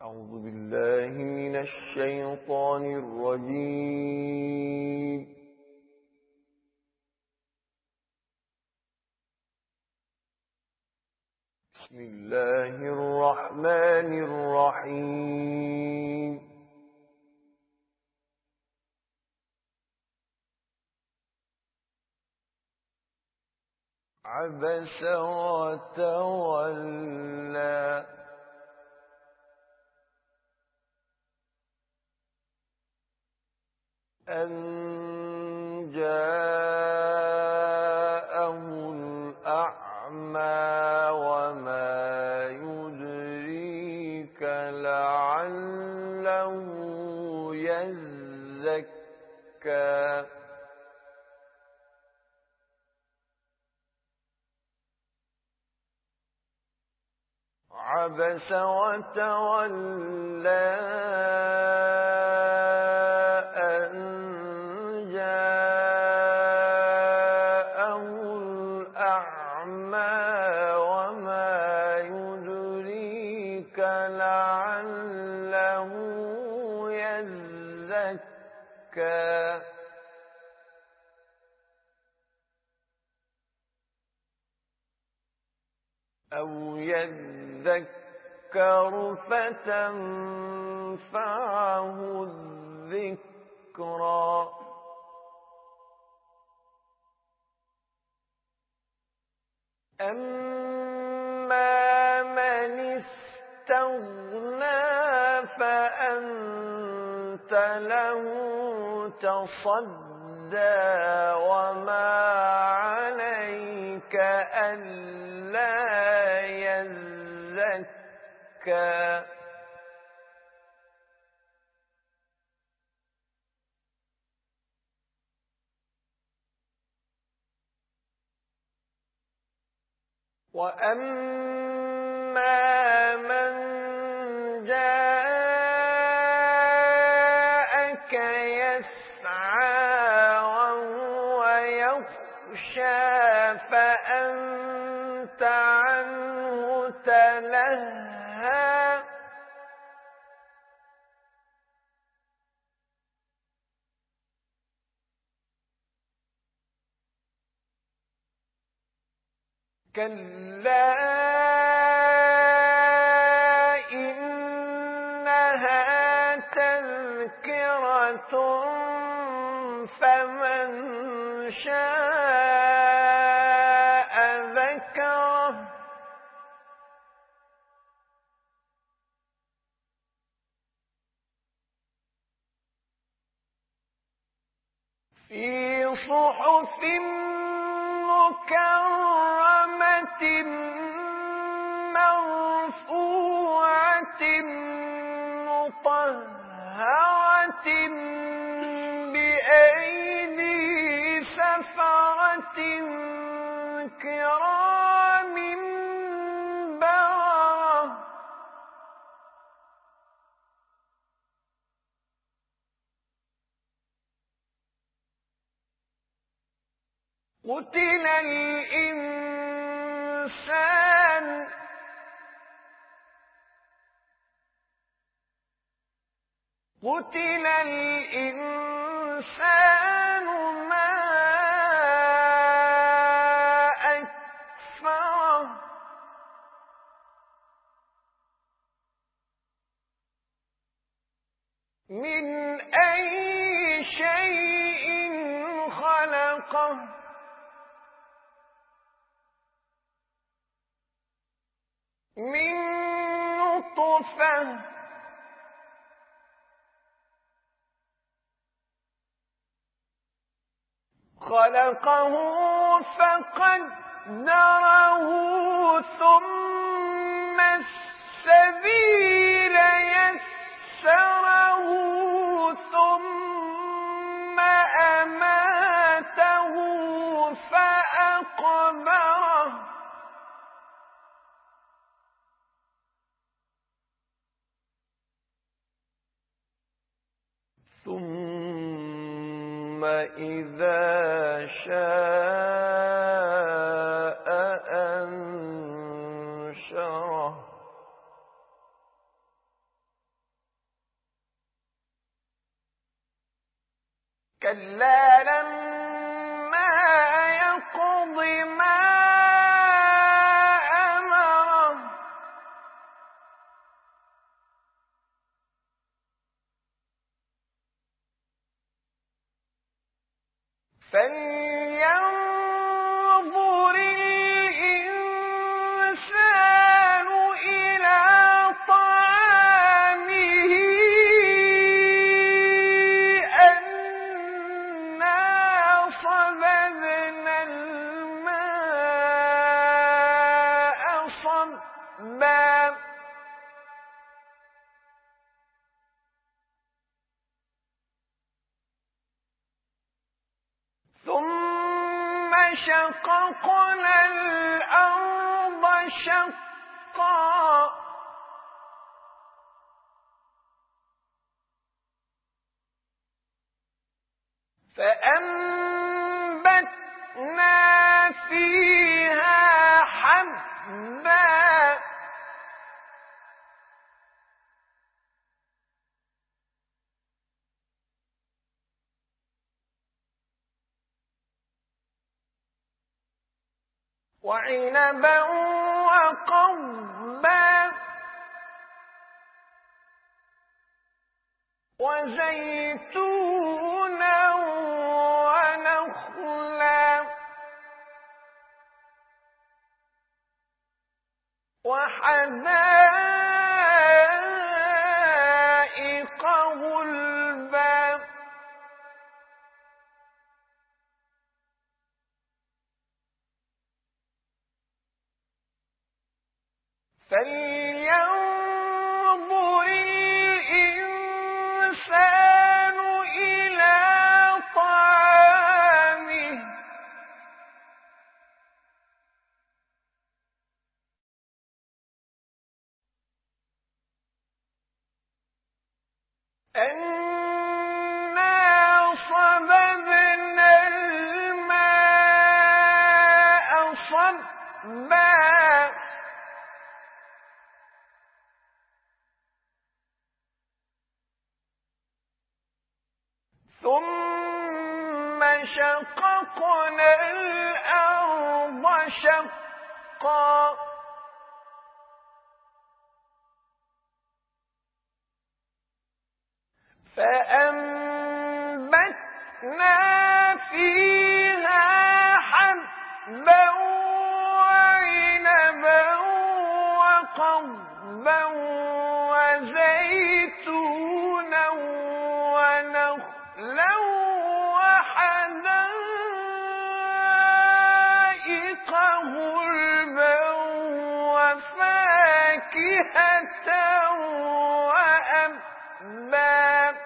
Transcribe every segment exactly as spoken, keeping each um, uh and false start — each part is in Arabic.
أعوذ بالله من الشيطان الرجيم. بسم الله الرحمن الرحيم. عبس وتولى أن جاءه الأعمى وما يدريك لعله يزكى عبس وتولى أن جاءه الأعمى وما يدريك لعله يزكى أو يذكر فتنفعه الذكرى أما من استغنى فأنت له تصدى وما عليك ألا يزكى وأما من جاءك يسعى وهو يخشى فأنت عنه تلهى كلا إنها تذكرة فمن شاء ذكره في صحف مكرمة مرفوعة مطهرة بأيدي سفرة كرام بررة قتل الإنسان قتل الإنسان ما أكفره من أي شيء خلقه من نطفة خلقه فقدره ثم السبيل يسره ثم أماته فأقبره ثم إذا شاء أنشره كلا لما يقض ما أمره فلينظر الإنسان إلى طعامه أنا صببنا الماء صبا ثم شققنا الأرض شقا فأنبتنا فيها حبا وعنبا وقضبا وزيتونا ونخلا وحدائق غلبا فلينظر الإنسان إلى طعامه أنا صببنا الماء صبا ثم شققنا الأرض شقا فأنبتنا فيها حبا وعنبا وقضبا وزيتونا ونخلا وحدائق غلبا وفاكهة وأبا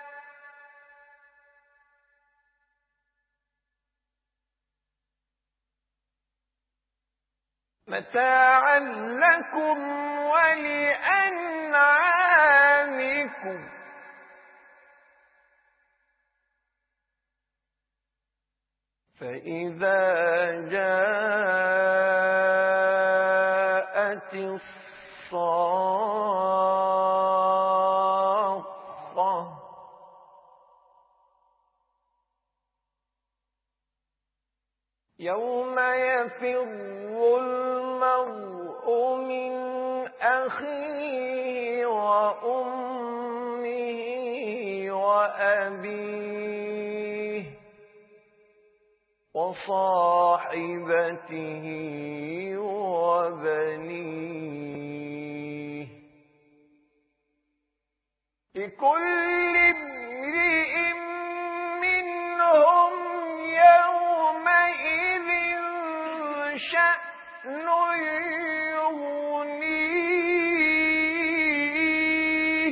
متاعا لكم ولأنعامكم فإذا جاءت الصاخة يوم يفر المرء من أخيه وأمه وأبيه وصاحبته وبنيه لكل امرئ منهم يومئذ شأن يغنيه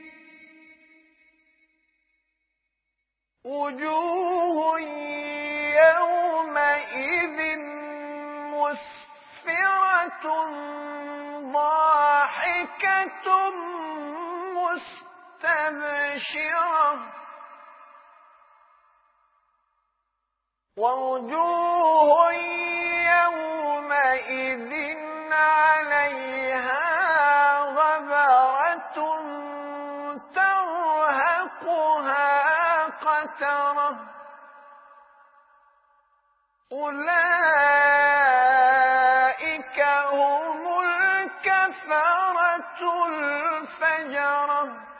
وجوه يومئذ مسفرة ضاحكة مستبشرة ووجوه يومئذ عليها غبرة ترهقها قترة أولئك هم الكفرة الفجرة